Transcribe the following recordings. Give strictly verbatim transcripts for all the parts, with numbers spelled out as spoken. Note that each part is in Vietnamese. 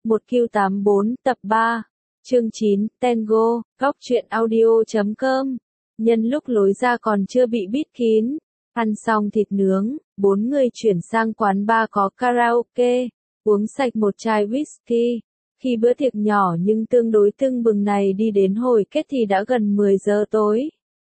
một Q tám bốn tập ba, chương chín, Tango, góc truyện audio chấm com. Nhân lúc lối ra còn chưa bị bít kín, ăn xong thịt nướng, bốn người chuyển sang quán bar có karaoke, uống sạch một chai whisky. Khi bữa tiệc nhỏ nhưng tương đối tưng bừng này đi đến hồi kết thì đã gần mười giờ tối.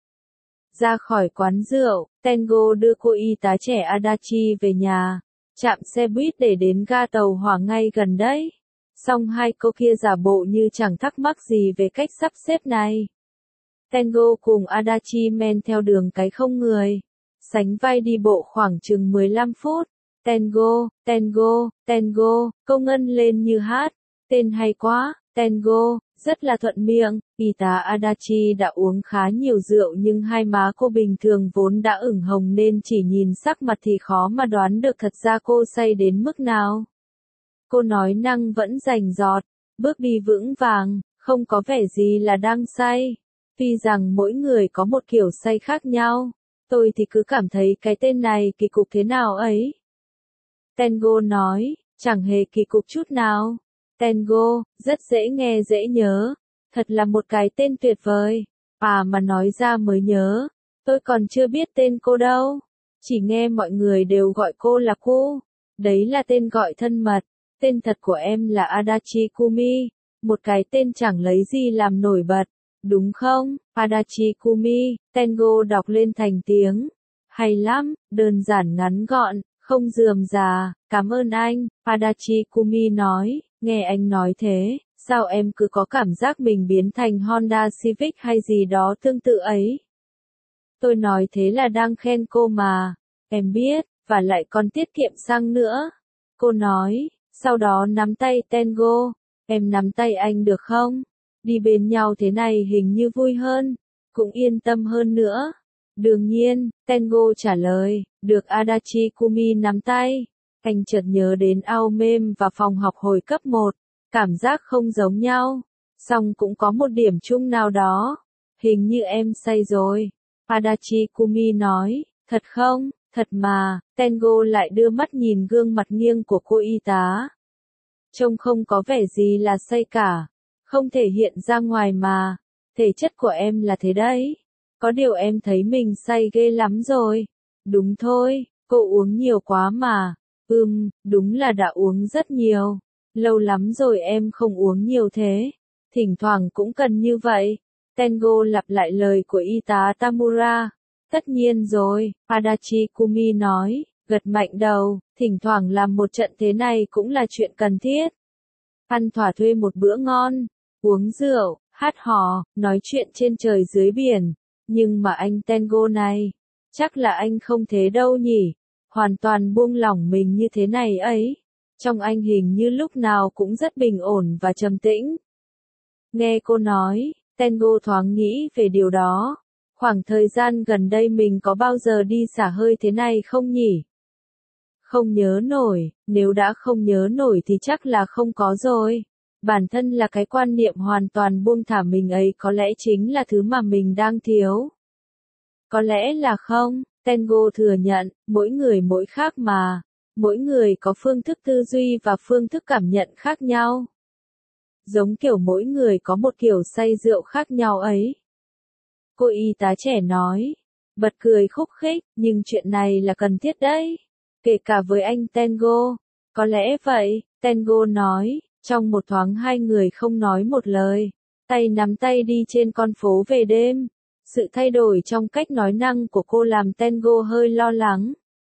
Ra khỏi quán rượu, Tango đưa cô y tá trẻ Adachi về nhà, chạm xe buýt để đến ga tàu hỏa ngay gần đấy. Xong hai cô kia giả bộ như chẳng thắc mắc gì về cách sắp xếp này. Tango cùng Adachi men theo đường cái không người, sánh vai đi bộ khoảng chừng mười lăm phút. Tango, Tango, Tango, câu ngân lên như hát. Tên hay quá, Tango, rất là thuận miệng. Y tá Adachi đã uống khá nhiều rượu nhưng hai má cô bình thường vốn đã ửng hồng nên chỉ nhìn sắc mặt thì khó mà đoán được thật ra cô say đến mức nào. Cô nói năng vẫn rành rọt, bước đi vững vàng, không có vẻ gì là đang say. Tuy rằng mỗi người có một kiểu say khác nhau, tôi thì cứ cảm thấy cái tên này kỳ cục thế nào ấy. Tango nói, chẳng hề kỳ cục chút nào. Tango, rất dễ nghe dễ nhớ, thật là một cái tên tuyệt vời. À mà nói ra mới nhớ, tôi còn chưa biết tên cô đâu, chỉ nghe mọi người đều gọi cô là cô. Đấy là tên gọi thân mật, tên thật của em là Adachi Kumi, một cái tên chẳng lấy gì làm nổi bật, đúng không? Adachi Kumi, Tango đọc lên thành tiếng. Hay lắm, đơn giản ngắn gọn, không rườm rà, cảm ơn anh, Adachi Kumi nói. Nghe anh nói thế, sao em cứ có cảm giác mình biến thành Honda Civic hay gì đó tương tự ấy? Tôi nói thế là đang khen cô mà, em biết, và lại còn tiết kiệm xăng nữa. Cô nói, sau đó nắm tay Tango, em nắm tay anh được không? Đi bên nhau thế này hình như vui hơn, cũng yên tâm hơn nữa. Đương nhiên, Tango trả lời, được Adachi Kumi nắm tay. Anh chợt nhớ đến ao mêm và phòng học hồi cấp một, cảm giác không giống nhau, song cũng có một điểm chung nào đó. Hình như em say rồi, Adachi Kumi nói, thật không, thật mà. Tango lại đưa mắt nhìn gương mặt nghiêng của cô y tá. Trông không có vẻ gì là say cả, không thể hiện ra ngoài mà, thể chất của em là thế đấy. Có điều em thấy mình say ghê lắm rồi. Đúng thôi, cô uống nhiều quá mà. Ừm, đúng là đã uống rất nhiều. Lâu lắm rồi em không uống nhiều thế. Thỉnh thoảng cũng cần như vậy. Tango lặp lại lời của y tá Tamura. Tất nhiên rồi, Adachi Kumi nói, gật mạnh đầu, thỉnh thoảng làm một trận thế này cũng là chuyện cần thiết. Ăn thỏa thuê một bữa ngon, uống rượu, hát hò, nói chuyện trên trời dưới biển. Nhưng mà anh Tango này, chắc là anh không thế đâu nhỉ? Hoàn toàn buông lỏng mình như thế này ấy. Trong anh hình như lúc nào cũng rất bình ổn và trầm tĩnh. Nghe cô nói, Tango thoáng nghĩ về điều đó. Khoảng thời gian gần đây mình có bao giờ đi xả hơi thế này không nhỉ? Không nhớ nổi, nếu đã không nhớ nổi thì chắc là không có rồi. Bản thân là cái quan niệm hoàn toàn buông thả mình ấy có lẽ chính là thứ mà mình đang thiếu. Có lẽ là không. Tango thừa nhận, mỗi người mỗi khác mà, mỗi người có phương thức tư duy và phương thức cảm nhận khác nhau. Giống kiểu mỗi người có một kiểu say rượu khác nhau ấy. Cô y tá trẻ nói, bật cười khúc khích, nhưng chuyện này là cần thiết đấy, kể cả với anh Tango. Có lẽ vậy, Tango nói, trong một thoáng hai người không nói một lời, tay nắm tay đi trên con phố về đêm. Sự thay đổi trong cách nói năng của cô làm Tango hơi lo lắng.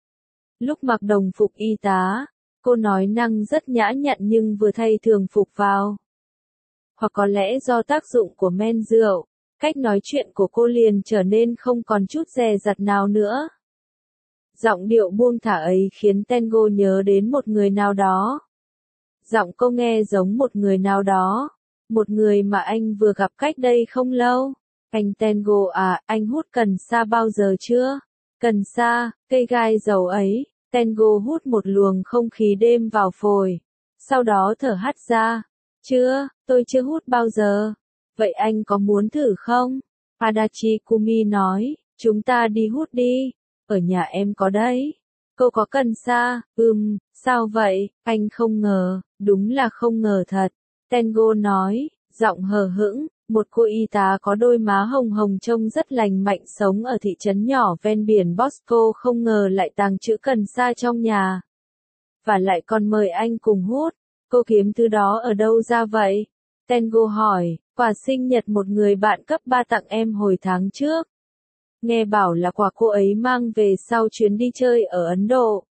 Lúc mặc đồng phục y tá, cô nói năng rất nhã nhặn nhưng vừa thay thường phục vào. Hoặc có lẽ do tác dụng của men rượu, cách nói chuyện của cô liền trở nên không còn chút dè dặt nào nữa. Giọng điệu buông thả ấy khiến Tango nhớ đến một người nào đó. Giọng cô nghe giống một người nào đó, một người mà anh vừa gặp cách đây không lâu. Anh Tango à, anh hút cần sa bao giờ chưa? Cần sa, cây gai dầu ấy. Tango hút một luồng không khí đêm vào phổi, sau đó thở hắt ra. Chưa, tôi chưa hút bao giờ. Vậy anh có muốn thử không? Adachi Kumi nói, chúng ta đi hút đi. Ở nhà em có đấy. Cô có cần sa? Ừm, sao vậy? Anh không ngờ, Đúng là không ngờ thật. Tengo nói, giọng hờ hững, một cô y tá có đôi má hồng hồng trông rất lành mạnh sống ở thị trấn nhỏ ven biển Bosco không ngờ lại tàng trữ cần sa trong nhà. Và lại còn mời anh cùng hút. Cô kiếm thứ đó ở đâu ra vậy? Tengo hỏi, quà sinh nhật một người bạn cấp ba tặng em hồi tháng trước. Nghe bảo là quà cô ấy mang về sau chuyến đi chơi ở Ấn Độ.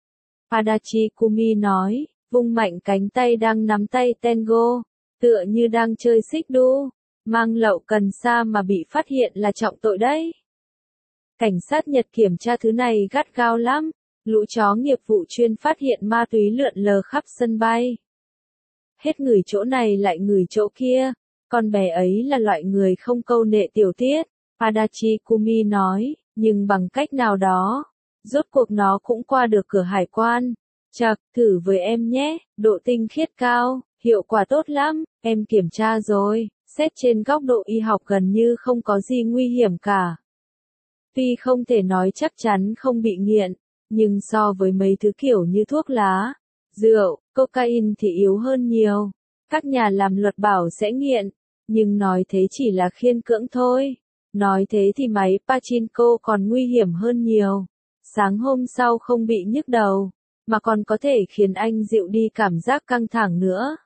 Adachi Kumi nói, vung mạnh cánh tay đang nắm tay Tengo, tựa như đang chơi xích đu. Mang lậu cần sa mà bị phát hiện là trọng tội đấy. Cảnh sát Nhật kiểm tra thứ này gắt gao lắm. Lũ chó nghiệp vụ chuyên phát hiện ma túy lượn lờ khắp sân bay. Hết ngửi chỗ này lại ngửi chỗ kia. Con bé ấy là loại người không câu nệ tiểu tiết. Adachi Kumi nói, nhưng bằng cách nào đó, rốt cuộc nó cũng qua được cửa hải quan. Chậc, thử với em nhé, độ tinh khiết cao, hiệu quả tốt lắm, em kiểm tra rồi, xét trên góc độ y học gần như không có gì nguy hiểm cả. Tuy không thể nói chắc chắn không bị nghiện, nhưng so với mấy thứ kiểu như thuốc lá, rượu, cocaine thì yếu hơn nhiều. Các nhà làm luật bảo sẽ nghiện, nhưng nói thế chỉ là khiên cưỡng thôi. Nói thế thì máy pachinko còn nguy hiểm hơn nhiều. Sáng hôm sau không bị nhức đầu, mà còn có thể khiến anh dịu đi cảm giác căng thẳng nữa.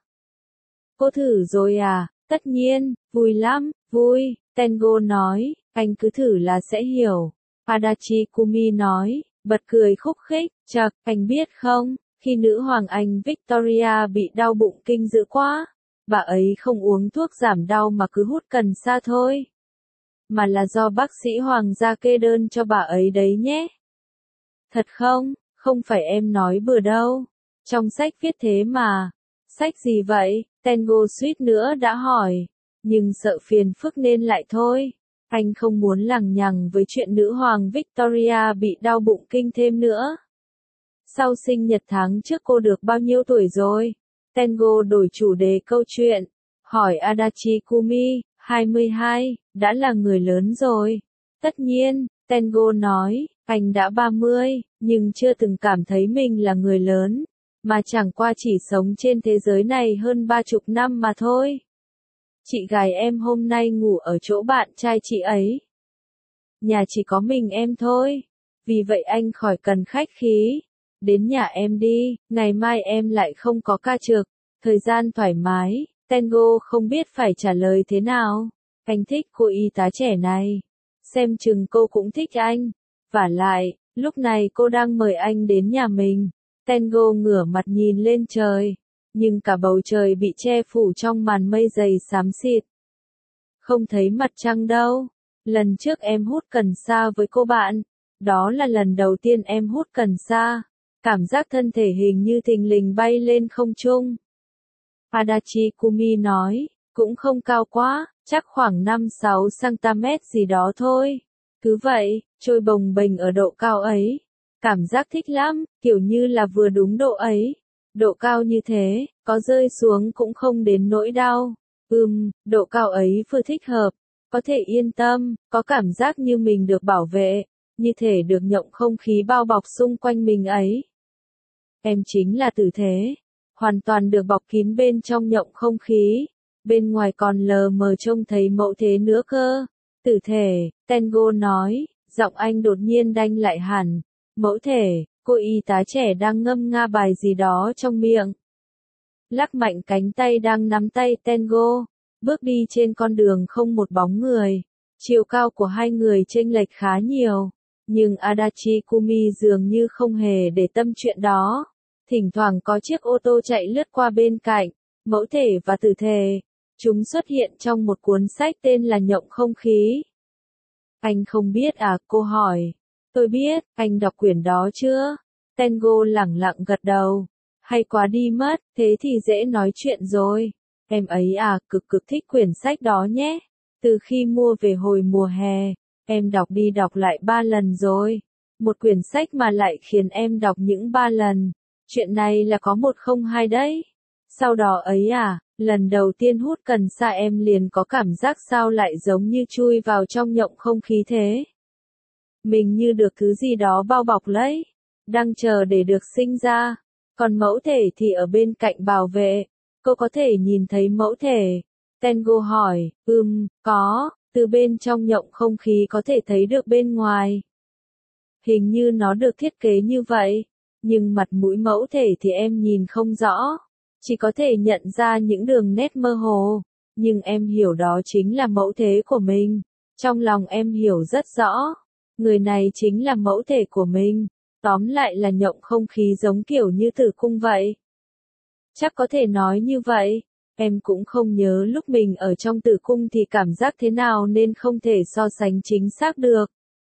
Cô thử rồi à? Tất nhiên, vui lắm, vui, Tengo nói, anh cứ thử là sẽ hiểu. Adachi Kumi nói, bật cười khúc khích, chậc, anh biết không, khi nữ hoàng Anh Victoria bị đau bụng kinh dữ quá, bà ấy không uống thuốc giảm đau mà cứ hút cần sa thôi. Mà là do bác sĩ hoàng gia kê đơn cho bà ấy đấy nhé. Thật không? Không phải em nói bừa đâu. Trong sách viết thế mà. Sách gì vậy? Tengo suýt nữa đã hỏi. Nhưng sợ phiền phức nên lại thôi. Anh không muốn lằng nhằng với chuyện nữ hoàng Victoria bị đau bụng kinh thêm nữa. Sau sinh nhật tháng trước cô được bao nhiêu tuổi rồi? Tengo đổi chủ đề câu chuyện. Hỏi Adachi Kumi, hai mươi hai, đã là người lớn rồi. Tất nhiên, Tengo nói, anh đã ba mươi, nhưng chưa từng cảm thấy mình là người lớn, mà chẳng qua chỉ sống trên thế giới này hơn ba chục năm mà thôi. Chị gái em hôm nay ngủ ở chỗ bạn trai chị ấy. Nhà chỉ có mình em thôi, vì vậy anh khỏi cần khách khí. Đến nhà em đi, ngày mai em lại không có ca trực, thời gian thoải mái. Tengo không biết phải trả lời thế nào. Anh thích cô y tá trẻ này. Xem chừng cô cũng thích anh. Vả lại, lúc này cô đang mời anh đến nhà mình. Tengo ngửa mặt nhìn lên trời. Nhưng cả bầu trời bị che phủ trong màn mây dày xám xịt. Không thấy mặt trăng đâu. Lần trước em hút cần sa với cô bạn. Đó là lần đầu tiên em hút cần sa. Cảm giác thân thể hình như thình lình bay lên không trung. Adachi Kumi nói, cũng không cao quá, chắc khoảng năm sáu xăng-ti-mét gì đó thôi. Cứ vậy, trôi bồng bềnh ở độ cao ấy. Cảm giác thích lắm, kiểu như là vừa đúng độ ấy. Độ cao như thế, có rơi xuống cũng không đến nỗi đau. Ừm, độ cao ấy vừa thích hợp. Có thể yên tâm, có cảm giác như mình được bảo vệ, như thể được nhộng không khí bao bọc xung quanh mình ấy. Em chính là tử thế. Hoàn toàn được bọc kín bên trong nhộng không khí. Bên ngoài còn lờ mờ trông thấy mẫu thế nữa cơ. Tử thể, Tengo nói, giọng anh đột nhiên đanh lại hẳn. Mẫu thể, cô y tá trẻ đang ngâm nga bài gì đó trong miệng. Lắc mạnh cánh tay đang nắm tay Tengo. Bước đi trên con đường không một bóng người. Chiều cao của hai người chênh lệch khá nhiều. Nhưng Adachi Kumi dường như không hề để tâm chuyện đó. Thỉnh thoảng có chiếc ô tô chạy lướt qua bên cạnh. Mẫu thể và tử thể. Chúng xuất hiện trong một cuốn sách tên là Nhộng không khí. Anh không biết à, cô hỏi. Tôi biết, anh đọc quyển đó chưa? Tengo lẳng lặng gật đầu. Hay quá đi mất, thế thì dễ nói chuyện rồi. Em ấy à, cực cực thích quyển sách đó nhé. Từ khi mua về hồi mùa hè, em đọc đi đọc lại ba lần rồi. Một quyển sách mà lại khiến em đọc những ba lần. Chuyện này là có một không hai đấy. Sau đó ấy à, lần đầu tiên hút cần sa em liền có cảm giác sao lại giống như chui vào trong nhộng không khí thế. Mình như được thứ gì đó bao bọc lấy, đang chờ để được sinh ra. Còn mẫu thể thì ở bên cạnh bảo vệ. Cô có thể nhìn thấy mẫu thể. Tengo hỏi, ừm, có, từ bên trong nhộng không khí có thể thấy được bên ngoài. Hình như nó được thiết kế như vậy, nhưng mặt mũi mẫu thể thì em nhìn không rõ, chỉ có thể nhận ra những đường nét mơ hồ, nhưng em hiểu đó chính là mẫu thể của mình. Trong lòng em hiểu rất rõ, người này chính là mẫu thể của mình, tóm lại là nhộng không khí giống kiểu như tử cung vậy. Chắc có thể nói như vậy. Em cũng không nhớ lúc mình ở trong tử cung thì cảm giác thế nào nên không thể so sánh chính xác được.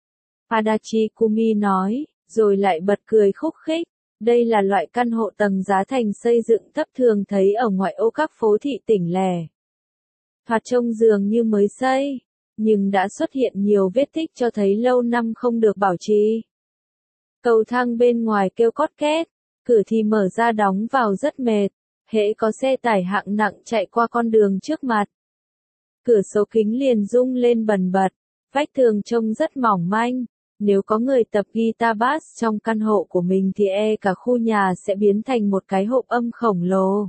Adachi Kumi nói, rồi lại bật cười khúc khích. Đây là loại căn hộ tầng giá thành xây dựng thấp thường thấy ở ngoại ô các phố thị tỉnh lẻ. Thoạt trông dường như mới xây, nhưng đã xuất hiện nhiều vết tích cho thấy lâu năm không được bảo trì. Cầu thang bên ngoài kêu cót két, cửa thì mở ra đóng vào rất mệt. Hễ có xe tải hạng nặng chạy qua con đường trước mặt, cửa sổ kính liền rung lên bần bật, vách tường trông rất mỏng manh. Nếu có người tập guitar bass trong căn hộ của mình thì e cả khu nhà sẽ biến thành một cái hộp âm khổng lồ.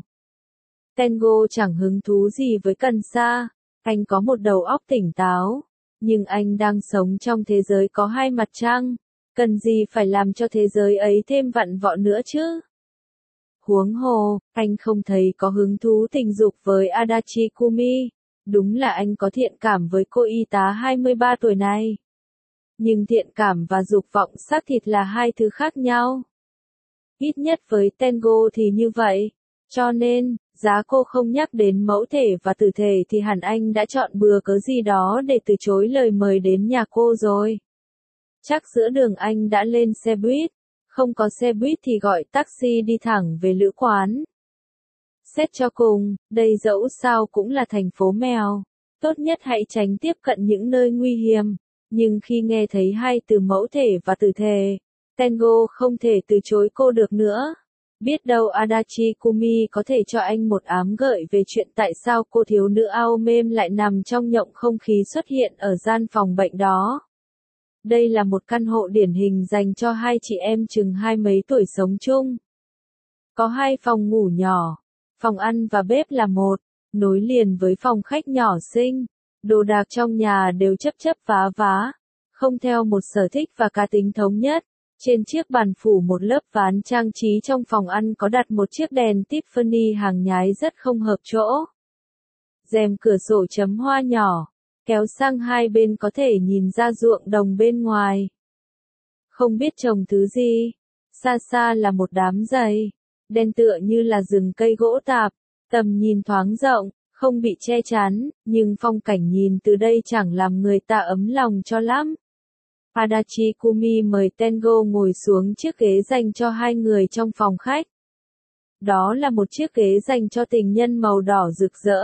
Tengo chẳng hứng thú gì với cần sa, anh có một đầu óc tỉnh táo, nhưng anh đang sống trong thế giới có hai mặt trăng, cần gì phải làm cho thế giới ấy thêm vặn vọ nữa chứ? Huống hồ, anh không thấy có hứng thú tình dục với Adachi Kumi. Đúng là anh có thiện cảm với cô y tá hai mươi ba tuổi này. Nhưng thiện cảm và dục vọng xác thịt là hai thứ khác nhau. Ít nhất với Tengo thì như vậy. Cho nên, giá cô không nhắc đến mẫu thể và tử thể thì hẳn anh đã chọn bừa cớ gì đó để từ chối lời mời đến nhà cô rồi. Chắc giữa đường anh đã lên xe buýt. Không có xe buýt thì gọi taxi đi thẳng về lữ quán. Xét cho cùng, đây dẫu sao cũng là thành phố mèo. Tốt nhất hãy tránh tiếp cận những nơi nguy hiểm. Nhưng khi nghe thấy hai từ mẫu thể và tử thể, Tengo không thể từ chối cô được nữa. Biết đâu Adachi Kumi có thể cho anh một ám gợi về chuyện tại sao cô thiếu nữ ao mêm lại nằm trong nhộng không khí xuất hiện ở gian phòng bệnh đó. Đây là một căn hộ điển hình dành cho hai chị em chừng hai mấy tuổi sống chung. Có hai phòng ngủ nhỏ, phòng ăn và bếp là một, nối liền với phòng khách nhỏ xinh. Đồ đạc trong nhà đều chấp chấp vá vá, không theo một sở thích và cá tính thống nhất. Trên chiếc bàn phủ một lớp ván trang trí trong phòng ăn có đặt một chiếc đèn Tiffany hàng nhái rất không hợp chỗ. Rèm cửa sổ chấm hoa nhỏ, kéo sang hai bên có thể nhìn ra ruộng đồng bên ngoài. Không biết trồng thứ gì, xa xa là một đám giày, đen tựa như là rừng cây gỗ tạp, tầm nhìn thoáng rộng, không bị che chắn, nhưng phong cảnh nhìn từ đây chẳng làm người ta ấm lòng cho lắm. Adachi Kumi mời Tengo ngồi xuống chiếc ghế dành cho hai người trong phòng khách. Đó là một chiếc ghế dành cho tình nhân màu đỏ rực rỡ.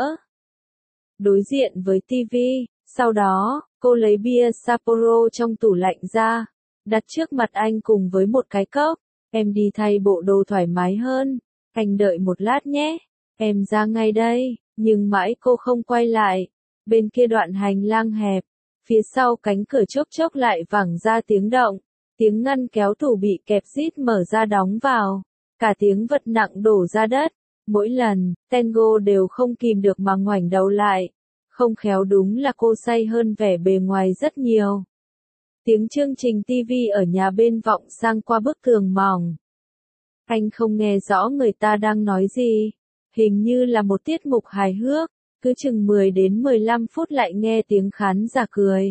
Đối diện với tivi, sau đó, cô lấy bia Sapporo trong tủ lạnh ra, đặt trước mặt anh cùng với một cái cốc. Em đi thay bộ đồ thoải mái hơn, anh đợi một lát nhé, em ra ngay đây, nhưng mãi cô không quay lại. Bên kia đoạn hành lang hẹp, phía sau cánh cửa chốc chốc lại vẳng ra tiếng động, tiếng ngăn kéo tủ bị kẹp rít mở ra đóng vào, cả tiếng vật nặng đổ ra đất. Mỗi lần, Tengo đều không kìm được mà ngoảnh đầu lại. Không khéo đúng là cô say hơn vẻ bề ngoài rất nhiều. Tiếng chương trình tivi ở nhà bên vọng sang qua bức tường mỏng. Anh không nghe rõ người ta đang nói gì. Hình như là một tiết mục hài hước. Cứ chừng mười đến mười lăm phút lại nghe tiếng khán giả cười.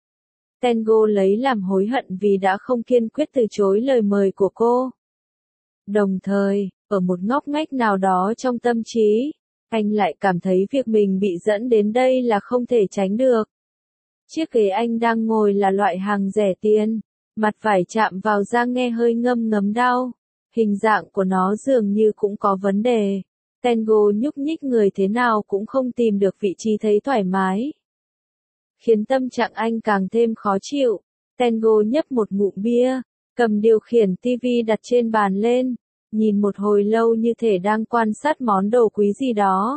Tengo lấy làm hối hận vì đã không kiên quyết từ chối lời mời của cô. Đồng thời, ở một ngóc ngách nào đó trong tâm trí, anh lại cảm thấy việc mình bị dẫn đến đây là không thể tránh được. Chiếc ghế anh đang ngồi là loại hàng rẻ tiền, mặt vải chạm vào da nghe hơi ngâm ngấm đau, hình dạng của nó dường như cũng có vấn đề. Tengo nhúc nhích người thế nào cũng không tìm được vị trí thấy thoải mái. Khiến tâm trạng anh càng thêm khó chịu. Tengo nhấp một ngụm bia, cầm điều khiển tivi đặt trên bàn lên, nhìn một hồi lâu như thể đang quan sát món đồ quý gì đó.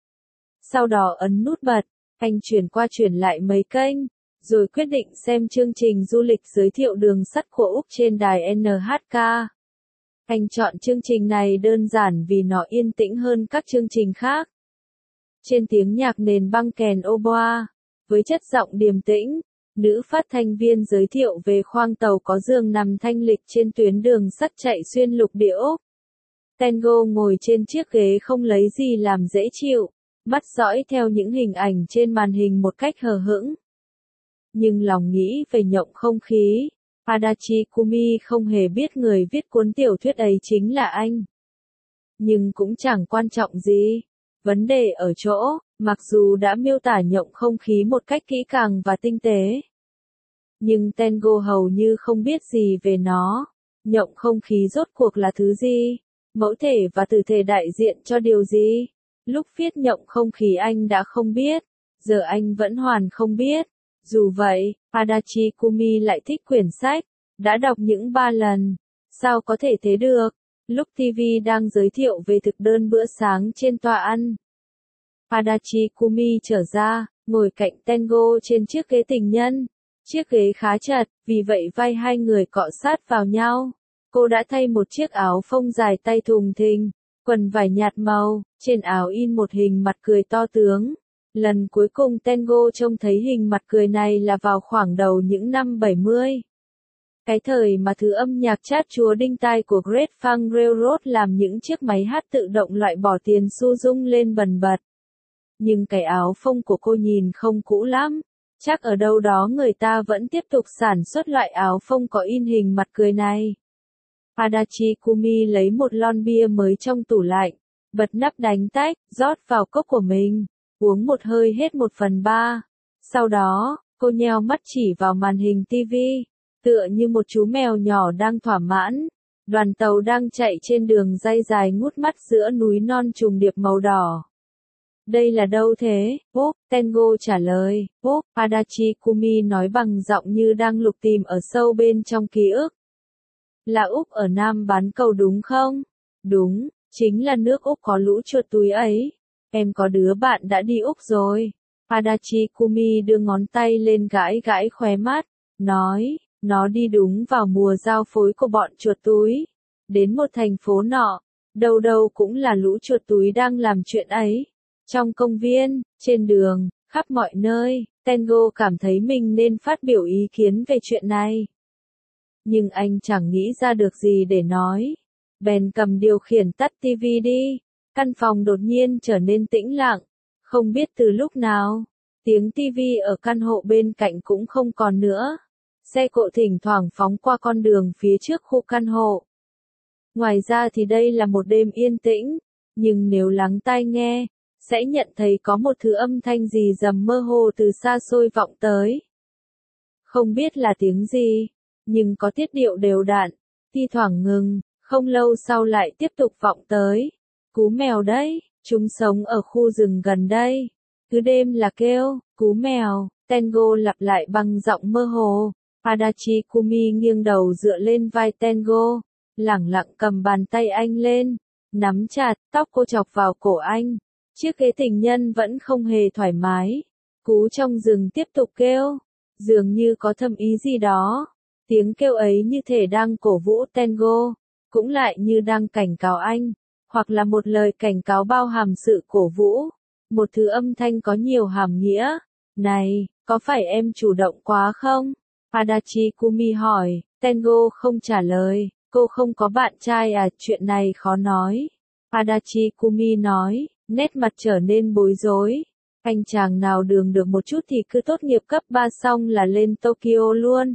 Sau đó ấn nút bật, anh chuyển qua chuyển lại mấy kênh, rồi quyết định xem chương trình du lịch giới thiệu đường sắt của Úc trên đài en hát ca. Anh chọn chương trình này đơn giản vì nó yên tĩnh hơn các chương trình khác. Trên tiếng nhạc nền băng kèn oboe, với chất giọng điềm tĩnh, nữ phát thanh viên giới thiệu về khoang tàu có giường nằm thanh lịch trên tuyến đường sắt chạy xuyên lục địa Úc. Tango ngồi trên chiếc ghế không lấy gì làm dễ chịu, mắt dõi theo những hình ảnh trên màn hình một cách hờ hững. Nhưng lòng nghĩ về nhộng không khí, Adachi Kumi không hề biết người viết cuốn tiểu thuyết ấy chính là anh. Nhưng cũng chẳng quan trọng gì. Vấn đề ở chỗ, mặc dù đã miêu tả nhộng không khí một cách kỹ càng và tinh tế, nhưng Tango hầu như không biết gì về nó. Nhộng không khí rốt cuộc là thứ gì? Mẫu thể và tử thể đại diện cho điều gì? Lúc viết nhộng không khí anh đã không biết, giờ anh vẫn hoàn không biết. Dù vậy, Adachi Kumi lại thích quyển sách, đã đọc những ba lần. Sao có thể thế được? Lúc ti vi đang giới thiệu về thực đơn bữa sáng trên tòa ăn, Adachi Kumi trở ra, ngồi cạnh Tango trên chiếc ghế tình nhân. Chiếc ghế khá chật, vì vậy vai hai người cọ sát vào nhau. Cô đã thay một chiếc áo phông dài tay thùng thình, quần vải nhạt màu, trên áo in một hình mặt cười to tướng. Lần cuối cùng Tango trông thấy hình mặt cười này là vào khoảng đầu những năm bảy mươi. Cái thời mà thứ âm nhạc chát chúa đinh tai của Great Funk Railroad làm những chiếc máy hát tự động loại bỏ tiền xu rung lên bần bật. Nhưng cái áo phông của cô nhìn không cũ lắm. Chắc ở đâu đó người ta vẫn tiếp tục sản xuất loại áo phông có in hình mặt cười này. Adachi Kumi lấy một lon bia mới trong tủ lạnh, bật nắp đánh tách, rót vào cốc của mình, uống một hơi hết một phần ba. Sau đó, cô nheo mắt chỉ vào màn hình ti vi, tựa như một chú mèo nhỏ đang thỏa mãn. Đoàn tàu đang chạy trên đường ray dài ngút mắt giữa núi non trùng điệp màu đỏ. Đây là đâu thế? Bốp, Tango trả lời. Bốp, Adachi Kumi nói bằng giọng như đang lục tìm ở sâu bên trong ký ức. Là Úc ở Nam bán cầu đúng không? Đúng, chính là nước Úc có lũ chuột túi ấy. Em có đứa bạn đã đi Úc rồi. Adachi Kumi đưa ngón tay lên gãi gãi khóe mắt, nói, nó đi đúng vào mùa giao phối của bọn chuột túi. Đến một thành phố nọ, đâu đâu cũng là lũ chuột túi đang làm chuyện ấy. Trong công viên, trên đường, khắp mọi nơi, Tango cảm thấy mình nên phát biểu ý kiến về chuyện này. Nhưng anh chẳng nghĩ ra được gì để nói. Bèn cầm điều khiển tắt ti vi đi. Căn phòng đột nhiên trở nên tĩnh lặng. Không biết từ lúc nào, tiếng ti vi ở căn hộ bên cạnh cũng không còn nữa. Xe cộ thỉnh thoảng phóng qua con đường phía trước khu căn hộ. Ngoài ra thì đây là một đêm yên tĩnh, nhưng nếu lắng tai nghe, sẽ nhận thấy có một thứ âm thanh gì rầm mơ hồ từ xa xôi vọng tới. Không biết là tiếng gì, nhưng có tiết điệu đều đặn, thi thoảng ngừng, không lâu sau lại tiếp tục vọng tới. Cú mèo đấy, chúng sống ở khu rừng gần đây. Cứ đêm là kêu, cú mèo, Tango lặp lại bằng giọng mơ hồ. Adachi Kumi nghiêng đầu dựa lên vai Tango, lẳng lặng cầm bàn tay anh lên, nắm chặt, tóc cô chọc vào cổ anh. Chiếc ghế tình nhân vẫn không hề thoải mái. Cú trong rừng tiếp tục kêu, dường như có thâm ý gì đó. Tiếng kêu ấy như thể đang cổ vũ Tango, cũng lại như đang cảnh cáo anh, hoặc là một lời cảnh cáo bao hàm sự cổ vũ. Một thứ âm thanh có nhiều hàm nghĩa. Này, có phải em chủ động quá không? Adachi Kumi hỏi. Tango không trả lời. Cô không có bạn trai à? Chuyện này khó nói. Adachi Kumi nói, nét mặt trở nên bối rối. Anh chàng nào đường được một chút thì cứ tốt nghiệp cấp ba xong là lên Tokyo luôn.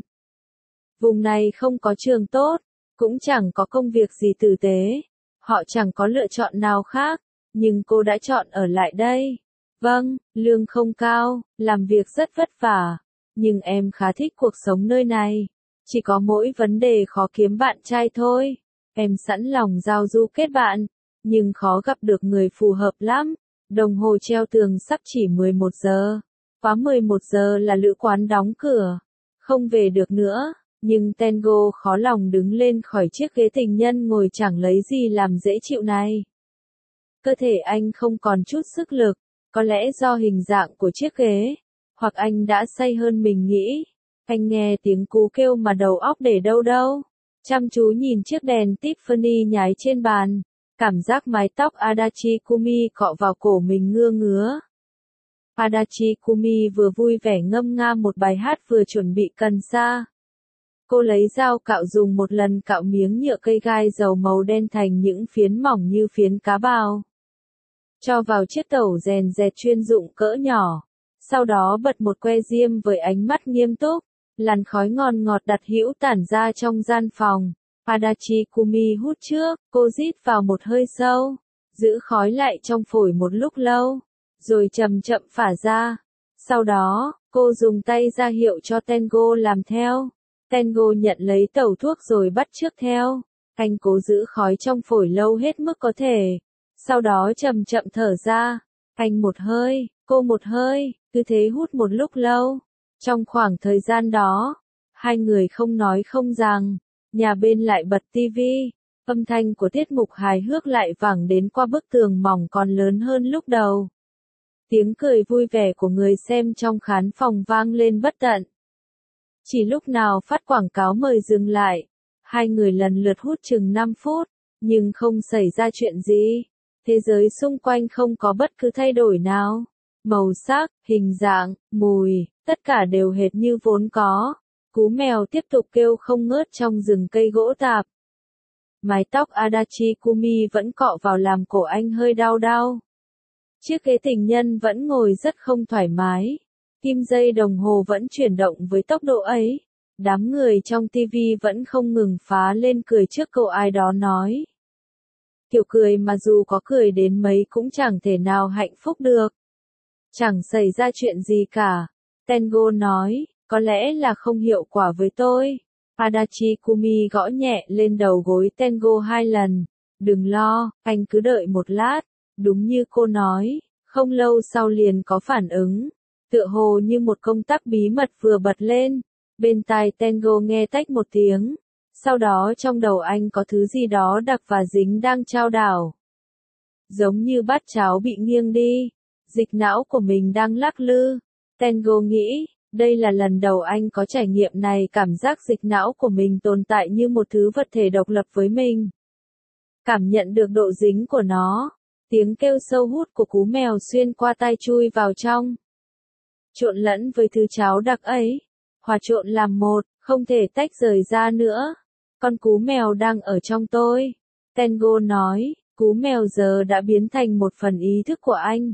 Vùng này không có trường tốt, cũng chẳng có công việc gì tử tế. Họ chẳng có lựa chọn nào khác, nhưng cô đã chọn ở lại đây. Vâng, lương không cao, làm việc rất vất vả, nhưng em khá thích cuộc sống nơi này. Chỉ có mỗi vấn đề khó kiếm bạn trai thôi. Em sẵn lòng giao du kết bạn, nhưng khó gặp được người phù hợp lắm. Đồng hồ treo tường sắp chỉ mười một giờ. Quá mười một giờ là lữ quán đóng cửa. Không về được nữa. Nhưng Tango khó lòng đứng lên khỏi chiếc ghế tình nhân ngồi chẳng lấy gì làm dễ chịu này. Cơ thể anh không còn chút sức lực, có lẽ do hình dạng của chiếc ghế, hoặc anh đã say hơn mình nghĩ. Anh nghe tiếng cú kêu mà đầu óc để đâu đâu. chăm chú nhìn chiếc đèn Tiffany nhái trên bàn, cảm giác mái tóc Adachi Kumi cọ vào cổ mình ngưa ngứa. Adachi Kumi vừa vui vẻ ngâm nga một bài hát vừa chuẩn bị cần sa. Cô lấy dao cạo dùng một lần cạo miếng nhựa cây gai dầu màu đen thành những phiến mỏng như phiến cá bào. Cho vào chiếc tẩu rèn dẹt chuyên dụng cỡ nhỏ. Sau đó bật một que diêm với ánh mắt nghiêm túc. Làn khói ngon ngọt đặc hữu tản ra trong gian phòng. Adachi Kumi hút trước, cô rít vào một hơi sâu, giữ khói lại trong phổi một lúc lâu, rồi chậm chậm phả ra. Sau đó, cô dùng tay ra hiệu cho Tengo làm theo. Tengo nhận lấy tẩu thuốc rồi bắt chước theo. Anh cố giữ khói trong phổi lâu hết mức có thể. Sau đó chậm chậm thở ra. Anh một hơi, cô một hơi, cứ thế hút một lúc lâu. Trong khoảng thời gian đó, hai người không nói không rằng. Nhà bên lại bật tivi, âm thanh của tiết mục hài hước lại vẳng đến qua bức tường mỏng còn lớn hơn lúc đầu. Tiếng cười vui vẻ của người xem trong khán phòng vang lên bất tận. Chỉ lúc nào phát quảng cáo mời dừng lại, hai người lần lượt hút chừng năm phút, nhưng không xảy ra chuyện gì. Thế giới xung quanh không có bất cứ thay đổi nào. Màu sắc, hình dạng, mùi, tất cả đều hệt như vốn có. Cú mèo tiếp tục kêu không ngớt trong rừng cây gỗ tạp. Mái tóc Adachi Kumi vẫn cọ vào làm cổ anh hơi đau đau. Chiếc ghế tình nhân vẫn ngồi rất không thoải mái. Kim dây đồng hồ vẫn chuyển động với tốc độ ấy. Đám người trong tivi vẫn không ngừng phá lên cười trước câu ai đó nói. Kiểu cười mà dù có cười đến mấy cũng chẳng thể nào hạnh phúc được. Chẳng xảy ra chuyện gì cả. Tengo nói. Có lẽ là không hiệu quả với tôi. Adachi Kumi gõ nhẹ lên đầu gối Tengo hai lần. Đừng lo, anh cứ đợi một lát. Đúng như cô nói, không lâu sau liền có phản ứng. Tựa hồ như một công tắc bí mật vừa bật lên. Bên tai Tengo nghe tách một tiếng. Sau đó trong đầu anh có thứ gì đó đặc và dính đang trao đảo. Giống như bát cháo bị nghiêng đi. Dịch não của mình đang lắc lư. Tengo nghĩ. Đây là lần đầu anh có trải nghiệm này, cảm giác dịch não của mình tồn tại như một thứ vật thể độc lập với mình. Cảm nhận được độ dính của nó, tiếng kêu sâu hút của cú mèo xuyên qua tai chui vào trong. Trộn lẫn với thứ cháo đặc ấy, hòa trộn làm một, không thể tách rời ra nữa. Con cú mèo đang ở trong tôi. Tengo nói, cú mèo giờ đã biến thành một phần ý thức của anh.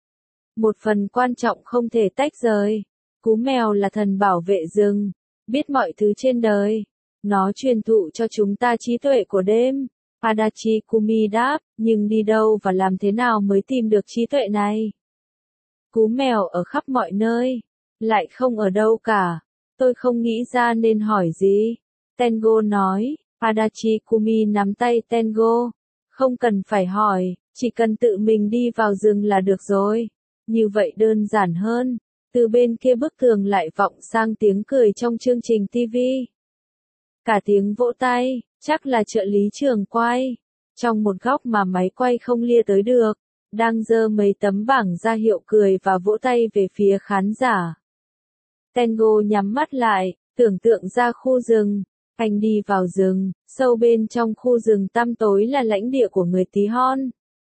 Một phần quan trọng không thể tách rời. Cú mèo là thần bảo vệ rừng, biết mọi thứ trên đời. Nó truyền thụ cho chúng ta trí tuệ của đêm. Adachi Kumi đáp, nhưng đi đâu và làm thế nào mới tìm được trí tuệ này? Cú mèo ở khắp mọi nơi, lại không ở đâu cả. Tôi không nghĩ ra nên hỏi gì. Tengo nói, Adachi Kumi nắm tay Tengo. Không cần phải hỏi, chỉ cần tự mình đi vào rừng là được rồi. Như vậy đơn giản hơn. Từ bên kia bức tường lại vọng sang tiếng cười trong chương trình tivi. Cả tiếng vỗ tay, chắc là trợ lý trường quay. Trong một góc mà máy quay không lia tới được, đang giơ mấy tấm bảng ra hiệu cười và vỗ tay về phía khán giả. Tengo nhắm mắt lại, tưởng tượng ra khu rừng. Anh đi vào rừng, sâu bên trong khu rừng tăm tối là lãnh địa của người tí hon.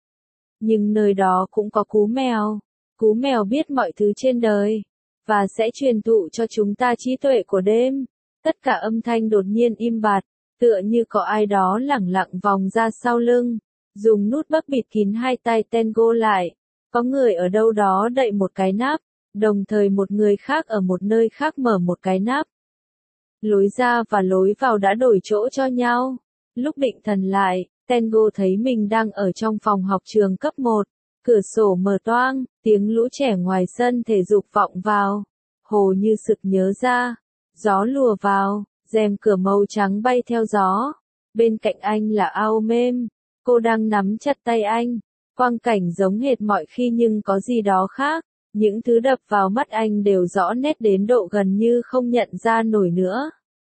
Nhưng nơi đó cũng có cú mèo. Cú mèo biết mọi thứ trên đời, và sẽ truyền thụ cho chúng ta trí tuệ của đêm. Tất cả âm thanh đột nhiên im bặt, tựa như có ai đó lẳng lặng vòng ra sau lưng, dùng nút bắp bịt kín hai tay Tengo lại. Có người ở đâu đó đậy một cái nắp, đồng thời một người khác ở một nơi khác mở một cái nắp. Lối ra và lối vào đã đổi chỗ cho nhau. Lúc định thần lại, Tengo thấy mình đang ở trong phòng học trường cấp một. Cửa sổ mở toang, tiếng lũ trẻ ngoài sân thể dục vọng vào. Hồ như sực nhớ ra. Gió lùa vào, rèm cửa màu trắng bay theo gió. Bên cạnh anh là Aomem. Cô đang nắm chặt tay anh. Quang cảnh giống hệt mọi khi nhưng có gì đó khác. Những thứ đập vào mắt anh đều rõ nét đến độ gần như không nhận ra nổi nữa.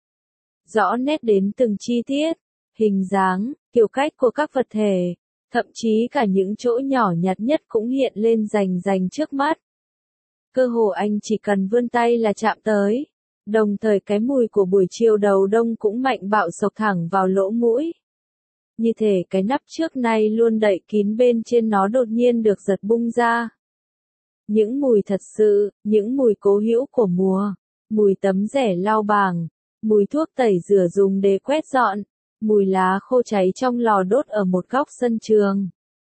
Rõ nét đến từng chi tiết, hình dáng, kiểu cách của các vật thể. Thậm chí cả những chỗ nhỏ nhặt nhất cũng hiện lên rành rành trước mắt. Cơ hồ anh chỉ cần vươn tay là chạm tới. Đồng thời cái mùi của buổi chiều đầu đông cũng mạnh bạo sộc thẳng vào lỗ mũi. Như thể cái nắp trước nay luôn đậy kín bên trên nó đột nhiên được giật bung ra. Những mùi thật sự, những mùi cố hữu của mùa, mùi tấm rẻ lau bảng, mùi thuốc tẩy rửa dùng để quét dọn, mùi lá khô cháy trong lò đốt ở một góc sân trường.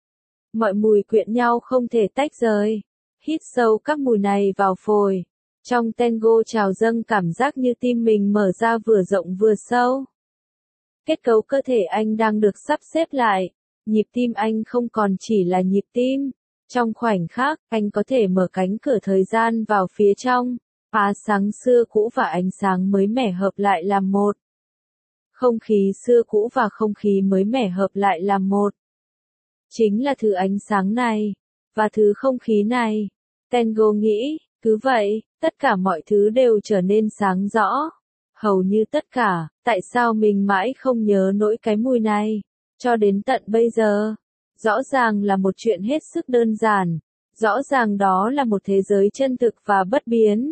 Mọi mùi quyện nhau không thể tách rời. Hít sâu các mùi này vào phổi. Trong tango trào dâng cảm giác như tim mình mở ra vừa rộng vừa sâu. Kết cấu cơ thể anh đang được sắp xếp lại. Nhịp tim anh không còn chỉ là nhịp tim. Trong khoảnh khắc, anh có thể mở cánh cửa thời gian vào phía trong. Phá sáng xưa cũ và ánh sáng mới mẻ hợp lại làm một. Không khí xưa cũ và không khí mới mẻ hợp lại làm một. Chính là thứ ánh sáng này, và thứ không khí này. Tango nghĩ, cứ vậy, tất cả mọi thứ đều trở nên sáng rõ. Hầu như tất cả, tại sao mình mãi không nhớ nỗi cái mùi này, cho đến tận bây giờ. Rõ ràng là một chuyện hết sức đơn giản, rõ ràng đó là một thế giới chân thực và bất biến.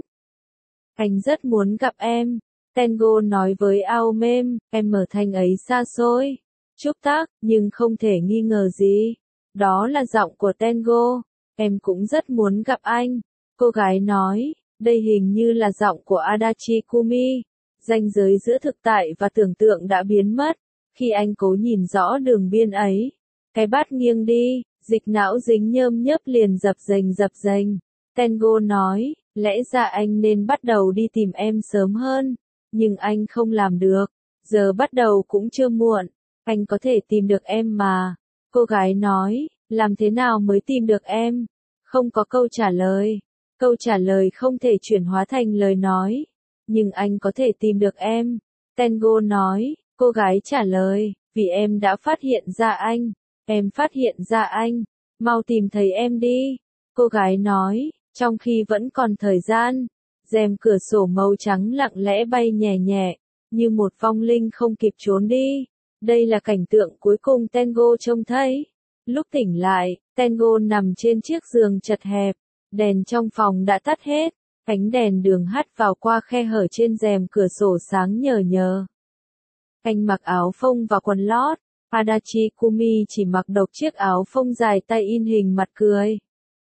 Anh rất muốn gặp em, Tango nói với Ao Mêm, em ở thanh ấy xa xôi. Chúc tác, nhưng không thể nghi ngờ gì. Đó là giọng của Tango. Em cũng rất muốn gặp anh. Cô gái nói, đây hình như là giọng của Adachi Kumi. Ranh giới giữa thực tại và tưởng tượng đã biến mất. Khi anh cố nhìn rõ đường biên ấy. Cái bát nghiêng đi, dịch não dính nhơm nhớp liền dập dềnh dập dềnh. Tango nói, lẽ ra anh nên bắt đầu đi tìm em sớm hơn. Nhưng anh không làm được. Giờ bắt đầu cũng chưa muộn. Anh có thể tìm được em mà. Cô gái nói, làm thế nào mới tìm được em? Không có câu trả lời. Câu trả lời không thể chuyển hóa thành lời nói. Nhưng anh có thể tìm được em. Tango nói, cô gái trả lời, vì em đã phát hiện ra anh. Em phát hiện ra anh. Mau tìm thấy em đi. Cô gái nói, trong khi vẫn còn thời gian. Rèm cửa sổ màu trắng lặng lẽ bay nhẹ nhẹ, như một vong linh không kịp trốn đi. Đây là cảnh tượng cuối cùng Tango trông thấy. Lúc tỉnh lại, Tango nằm trên chiếc giường chật hẹp. Đèn trong phòng đã tắt hết. Ánh đèn đường hắt vào qua khe hở trên rèm cửa sổ sáng nhờ nhờ. Anh mặc áo phông và quần lót. Adachi Kumi chỉ mặc độc chiếc áo phông dài tay in hình mặt cười.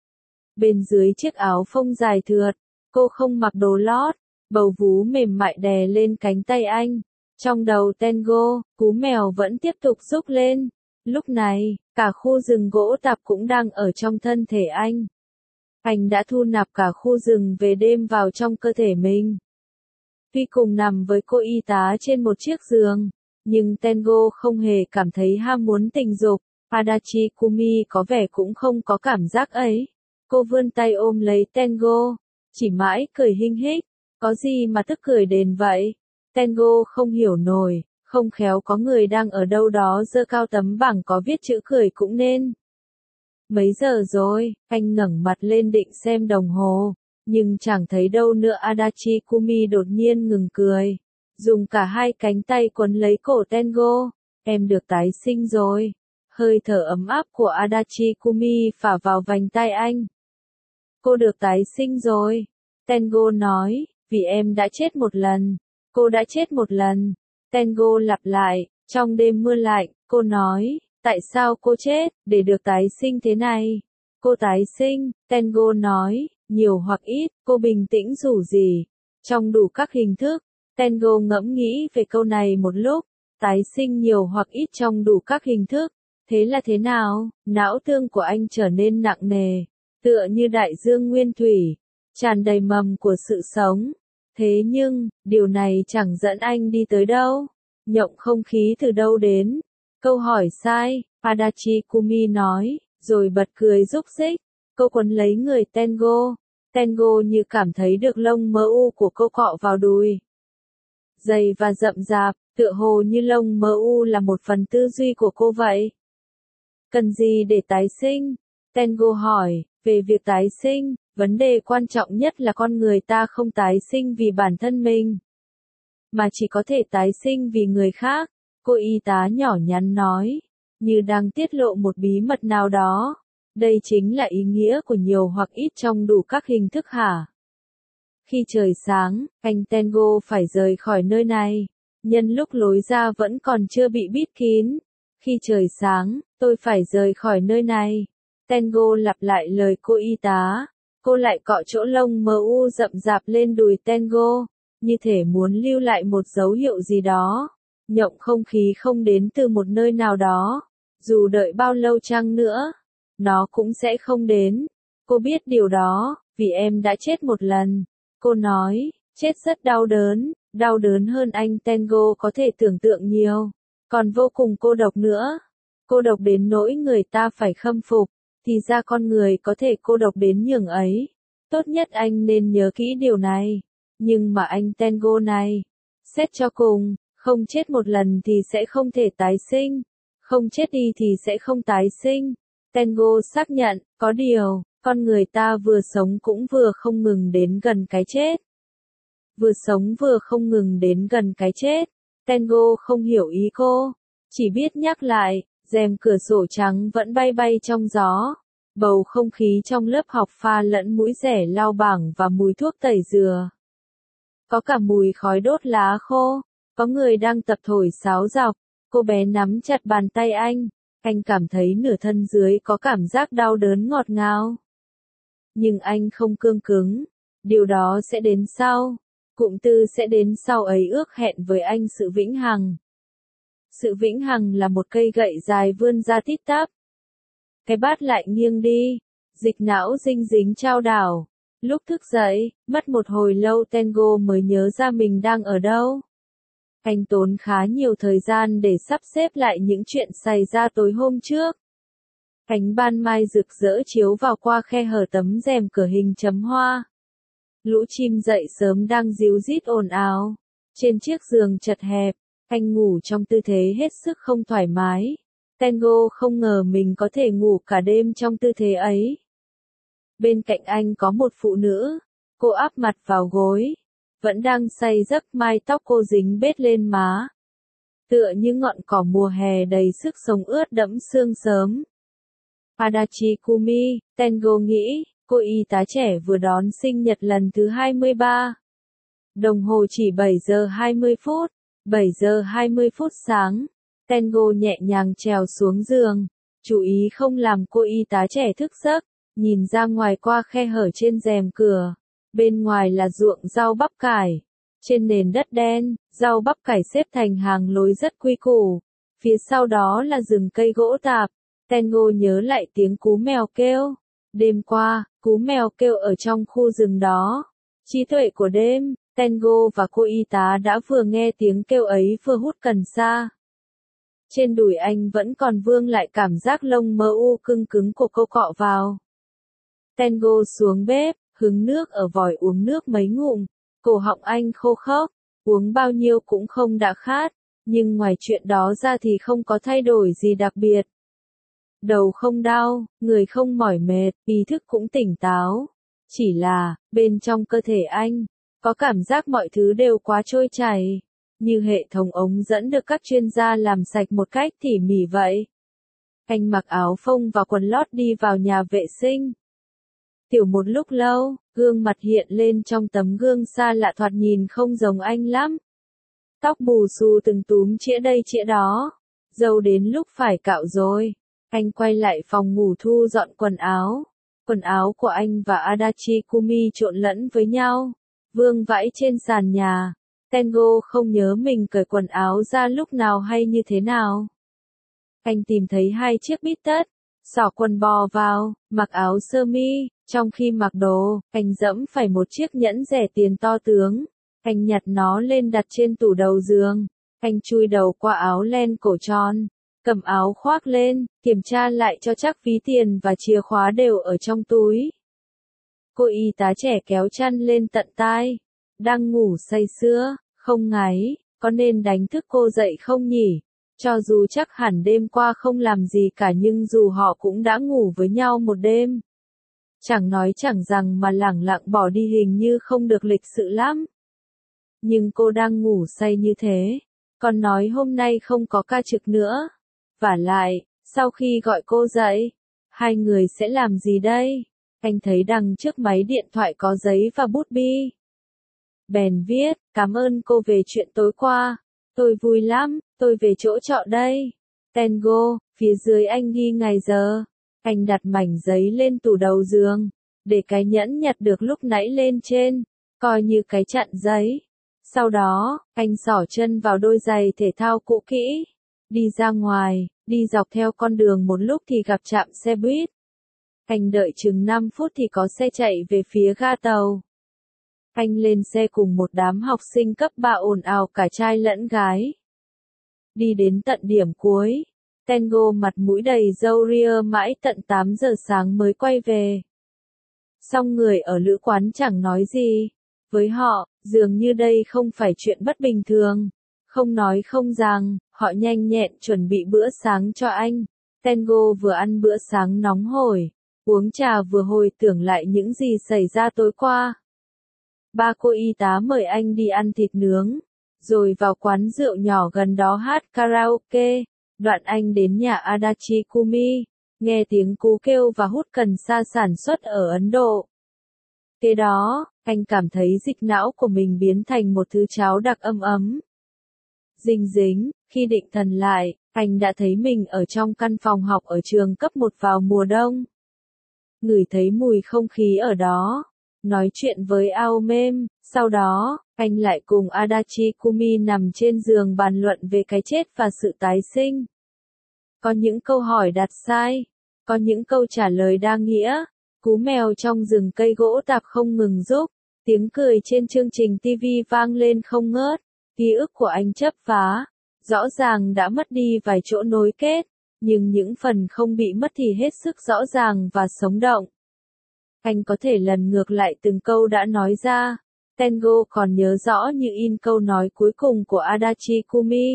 Bên dưới chiếc áo phông dài thượt, cô không mặc đồ lót. Bầu vú mềm mại đè lên cánh tay anh. Trong đầu Tango, cú mèo vẫn tiếp tục rúc lên. Lúc này, cả khu rừng gỗ tạp cũng đang ở trong thân thể anh. Anh đã thu nạp cả khu rừng về đêm vào trong cơ thể mình. Tuy cùng nằm với cô y tá trên một chiếc giường, nhưng Tango không hề cảm thấy ham muốn tình dục. Adachi Kumi có vẻ cũng không có cảm giác ấy. Cô vươn tay ôm lấy Tango, chỉ mãi cười hinh hích. Có gì mà tức cười đến vậy? Tango không hiểu nổi, không khéo có người đang ở đâu đó giơ cao tấm bảng có viết chữ cười cũng nên. Mấy giờ rồi, anh ngẩng mặt lên định xem đồng hồ, nhưng chẳng thấy đâu nữa. Adachi Kumi đột nhiên ngừng cười, dùng cả hai cánh tay quấn lấy cổ Tango. Em được tái sinh rồi. Hơi thở ấm áp của Adachi Kumi phả vào vành tai anh. Cô được tái sinh rồi. Tango nói, vì em đã chết một lần. Cô đã chết một lần. Tango lặp lại, trong đêm mưa lạnh, cô nói, tại sao cô chết, để được tái sinh thế này? Cô tái sinh, Tango nói, nhiều hoặc ít, cô bình tĩnh dù gì. Trong đủ các hình thức, Tango ngẫm nghĩ về câu này một lúc, tái sinh nhiều hoặc ít trong đủ các hình thức. Thế là thế nào? Não tương của anh trở nên nặng nề, tựa như đại dương nguyên thủy, tràn đầy mầm của sự sống. Thế nhưng, điều này chẳng dẫn anh đi tới đâu. Nhộng không khí từ đâu đến? Câu hỏi sai, Adachi Kumi nói, rồi bật cười rúc rích. Cô quấn lấy người Tango. Tango như cảm thấy được lông mỡ u của cô cọ vào đùi. Dày và rậm rạp, tựa hồ như lông mỡ u là một phần tư duy của cô vậy. Cần gì để tái sinh? Tango hỏi, về việc tái sinh, vấn đề quan trọng nhất là con người ta không tái sinh vì bản thân mình, mà chỉ có thể tái sinh vì người khác. Cô y tá nhỏ nhắn nói, như đang tiết lộ một bí mật nào đó. Đây chính là ý nghĩa của nhiều hoặc ít trong đủ các hình thức hả? Khi trời sáng, anh Tengo phải rời khỏi nơi này. Nhân lúc lối ra vẫn còn chưa bị bít kín. Khi trời sáng, tôi phải rời khỏi nơi này. Tengo lặp lại lời cô y tá. Cô lại cọ chỗ lông mờ u rậm rạp lên đùi Tengo, như thể muốn lưu lại một dấu hiệu gì đó. Nhộng không khí không đến từ một nơi nào đó. Dù đợi bao lâu chăng nữa, nó cũng sẽ không đến. Cô biết điều đó, vì em đã chết một lần. Cô nói, chết rất đau đớn, đau đớn hơn anh Tengo có thể tưởng tượng nhiều. Còn vô cùng cô độc nữa. Cô độc đến nỗi người ta phải khâm phục. Thì ra con người có thể cô độc đến nhường ấy. Tốt nhất anh nên nhớ kỹ điều này. Nhưng mà anh Tengo này, xét cho cùng, không chết một lần thì sẽ không thể tái sinh. Không chết đi thì sẽ không tái sinh. Tengo xác nhận, có điều, con người ta vừa sống cũng vừa không ngừng đến gần cái chết. Vừa sống vừa không ngừng đến gần cái chết. Tengo không hiểu ý cô, chỉ biết nhắc lại, rèm cửa sổ trắng vẫn bay bay trong gió. Bầu không khí trong lớp học pha lẫn mũi rẻ lau bảng và mùi thuốc tẩy dừa. Có cả mùi khói đốt lá khô, có người đang tập thổi sáo dọc. Cô bé nắm chặt bàn tay anh, anh cảm thấy nửa thân dưới có cảm giác đau đớn ngọt ngào. Nhưng anh không cương cứng, điều đó sẽ đến sau. Cụm từ sẽ đến sau ấy ước hẹn với anh sự vĩnh hằng. Sự vĩnh hằng là một cây gậy dài vươn ra tít tắp. Cái bát lại nghiêng đi, dịch não dinh dính trao đảo. Lúc thức dậy, mất một hồi lâu Tengo mới nhớ ra mình đang ở đâu. Anh tốn khá nhiều thời gian để sắp xếp lại những chuyện xảy ra tối hôm trước. Ánh ban mai rực rỡ chiếu vào qua khe hở tấm rèm cửa hình chấm hoa. Lũ chim dậy sớm đang ríu rít ồn ào. Trên chiếc giường chật hẹp, anh ngủ trong tư thế hết sức không thoải mái. Tengo không ngờ mình có thể ngủ cả đêm trong tư thế ấy. Bên cạnh anh có một phụ nữ. Cô áp mặt vào gối. Vẫn đang say giấc, mai tóc cô dính bết lên má. Tựa như ngọn cỏ mùa hè đầy sức sống ướt đẫm sương sớm. Adachi Kumi, Tengo nghĩ, cô y tá trẻ vừa đón sinh nhật lần thứ hai mươi ba. Đồng hồ chỉ bảy giờ hai mươi phút, bảy giờ hai mươi phút sáng. Tengo nhẹ nhàng trèo xuống giường, chú ý không làm cô y tá trẻ thức giấc, nhìn ra ngoài qua khe hở trên rèm cửa. Bên ngoài là ruộng rau bắp cải. Trên nền đất đen, rau bắp cải xếp thành hàng lối rất quy củ. Phía sau đó là rừng cây gỗ tạp. Tengo nhớ lại tiếng cú mèo kêu. Đêm qua, cú mèo kêu ở trong khu rừng đó. Trí tuệ của đêm, Tengo và cô y tá đã vừa nghe tiếng kêu ấy vừa hút cần sa. Trên đùi anh vẫn còn vương lại cảm giác lông mờ u cưng cứng của cô cọ vào. Tengo xuống bếp, hứng nước ở vòi uống nước mấy ngụm. Cổ họng anh khô khốc, uống bao nhiêu cũng không đã khát, nhưng ngoài chuyện đó ra thì không có thay đổi gì đặc biệt. Đầu không đau, người không mỏi mệt, ý thức cũng tỉnh táo. Chỉ là, bên trong cơ thể anh, có cảm giác mọi thứ đều quá trôi chảy, như hệ thống ống dẫn được các chuyên gia làm sạch một cách tỉ mỉ vậy. Anh mặc áo phông và quần lót đi vào nhà vệ sinh. Tiểu một lúc lâu, gương mặt hiện lên trong tấm gương xa lạ thoạt nhìn không giống anh lắm. Tóc bù xù từng túm chĩa đây chĩa đó. Dâu đến lúc phải cạo rồi. Anh quay lại phòng ngủ thu dọn quần áo. Quần áo của anh và Adachi Kumi trộn lẫn với nhau, vương vãi trên sàn nhà. Tengo không nhớ mình cởi quần áo ra lúc nào hay như thế nào. Anh tìm thấy hai chiếc bít tất, xỏ quần bò vào, mặc áo sơ mi. Trong khi mặc đồ, anh dẫm phải một chiếc nhẫn rẻ tiền to tướng. Anh nhặt nó lên đặt trên tủ đầu giường. Anh chui đầu qua áo len cổ tròn, cầm áo khoác lên, kiểm tra lại cho chắc ví tiền và chìa khóa đều ở trong túi. Cô y tá trẻ kéo chăn lên tận tai. Đang ngủ say sưa, không ngáy, có nên đánh thức cô dậy không nhỉ? Cho dù chắc hẳn đêm qua không làm gì cả nhưng dù họ cũng đã ngủ với nhau một đêm. Chẳng nói chẳng rằng mà lẳng lặng bỏ đi hình như không được lịch sự lắm. Nhưng cô đang ngủ say như thế, còn nói hôm nay không có ca trực nữa. Vả lại, sau khi gọi cô dậy, hai người sẽ làm gì đây? Anh thấy đằng trước máy điện thoại có giấy và bút bi. bèn viết, cảm ơn cô về chuyện tối qua. Tôi vui lắm, tôi về chỗ trọ đây. Tango, phía dưới anh ghi ngày giờ. Anh đặt mảnh giấy lên tủ đầu giường, để cái nhẫn nhặt được lúc nãy lên trên, coi như cái chặn giấy. Sau đó, anh xỏ chân vào đôi giày thể thao cũ kỹ, đi ra ngoài, đi dọc theo con đường một lúc thì gặp trạm xe buýt. Anh đợi chừng năm phút thì có xe chạy về phía ga tàu. Anh lên xe cùng một đám học sinh cấp ba ồn ào cả trai lẫn gái. Đi đến tận điểm cuối, Tango mặt mũi đầy râu ria mãi tận tám giờ sáng mới quay về. Song người ở lữ quán chẳng nói gì. Với họ, dường như đây không phải chuyện bất bình thường. Không nói không rằng, họ nhanh nhẹn chuẩn bị bữa sáng cho anh. Tango vừa ăn bữa sáng nóng hổi, uống trà vừa hồi tưởng lại những gì xảy ra tối qua. Ba cô y tá mời anh đi ăn thịt nướng, rồi vào quán rượu nhỏ gần đó hát karaoke. Đoạn anh đến nhà Adachi Kumi, nghe tiếng cú kêu và hút cần sa sản xuất ở Ấn Độ. Kế đó, anh cảm thấy dịch não của mình biến thành một thứ cháo đặc ấm ấm. Dinh dính, khi định thần lại, anh đã thấy mình ở trong căn phòng học ở trường cấp một vào mùa đông. Ngửi thấy mùi không khí ở đó, nói chuyện với Aomem, sau đó, anh lại cùng Adachi Kumi nằm trên giường bàn luận về cái chết và sự tái sinh. Có những câu hỏi đặt sai, có những câu trả lời đa nghĩa. Cú mèo trong rừng cây gỗ tạp không ngừng rúc, tiếng cười trên chương trình ti vi vang lên không ngớt. Ký ức của anh chấp phá, rõ ràng đã mất đi vài chỗ nối kết, nhưng những phần không bị mất thì hết sức rõ ràng và sống động. Anh có thể lần ngược lại từng câu đã nói ra. Tango còn nhớ rõ như in câu nói cuối cùng của Adachi Kumi.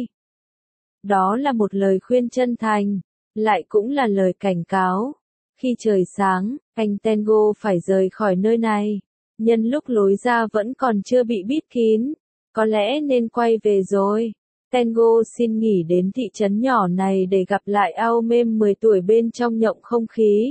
Đó là một lời khuyên chân thành, lại cũng là lời cảnh cáo. Khi trời sáng, anh Tango phải rời khỏi nơi này. Nhân lúc lối ra vẫn còn chưa bị bít kín, có lẽ nên quay về rồi. Tango xin nghỉ đến thị trấn nhỏ này để gặp lại Aomem mười tuổi bên trong nhộng không khí.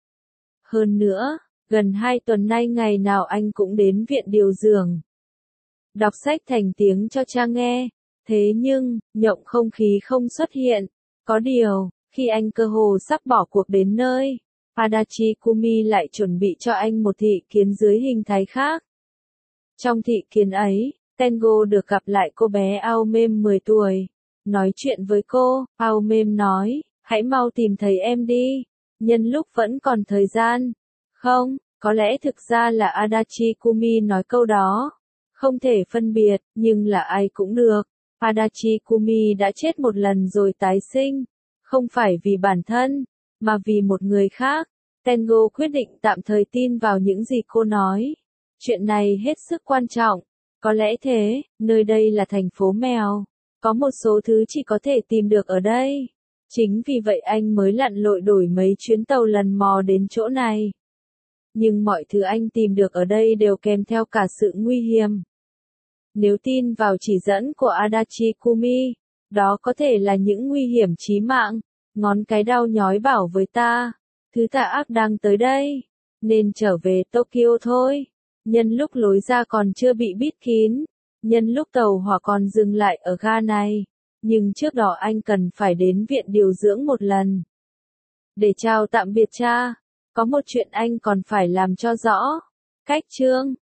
Hơn nữa, gần hai tuần nay ngày nào anh cũng đến viện điều dưỡng, đọc sách thành tiếng cho cha nghe. Thế nhưng, nhộng không khí không xuất hiện. Có điều, khi anh cơ hồ sắp bỏ cuộc đến nơi, Adachi Kumi lại chuẩn bị cho anh một thị kiến dưới hình thái khác. Trong thị kiến ấy, Tango được gặp lại cô bé Aomem mười tuổi. Nói chuyện với cô, Aomem nói, hãy mau tìm thấy em đi, nhân lúc vẫn còn thời gian. Không, có lẽ thực ra là Adachi Kumi nói câu đó. Không thể phân biệt, nhưng là ai cũng được. Adachi Kumi đã chết một lần rồi tái sinh. Không phải vì bản thân, mà vì một người khác. Tango quyết định tạm thời tin vào những gì cô nói. Chuyện này hết sức quan trọng. Có lẽ thế, nơi đây là thành phố mèo. Có một số thứ chỉ có thể tìm được ở đây. Chính vì vậy anh mới lặn lội đổi mấy chuyến tàu lần mò đến chỗ này. Nhưng mọi thứ anh tìm được ở đây đều kèm theo cả sự nguy hiểm. Nếu tin vào chỉ dẫn của Adachi Kumi, đó có thể là những nguy hiểm chí mạng. Ngón cái đau nhói bảo với ta, thứ tà ác đang tới đây, nên trở về Tokyo thôi. Nhân lúc lối ra còn chưa bị bít kín, nhân lúc tàu hỏa còn dừng lại ở ga này, nhưng trước đó anh cần phải đến viện điều dưỡng một lần. Để chào tạm biệt cha, có một chuyện anh còn phải làm cho rõ. Cách chương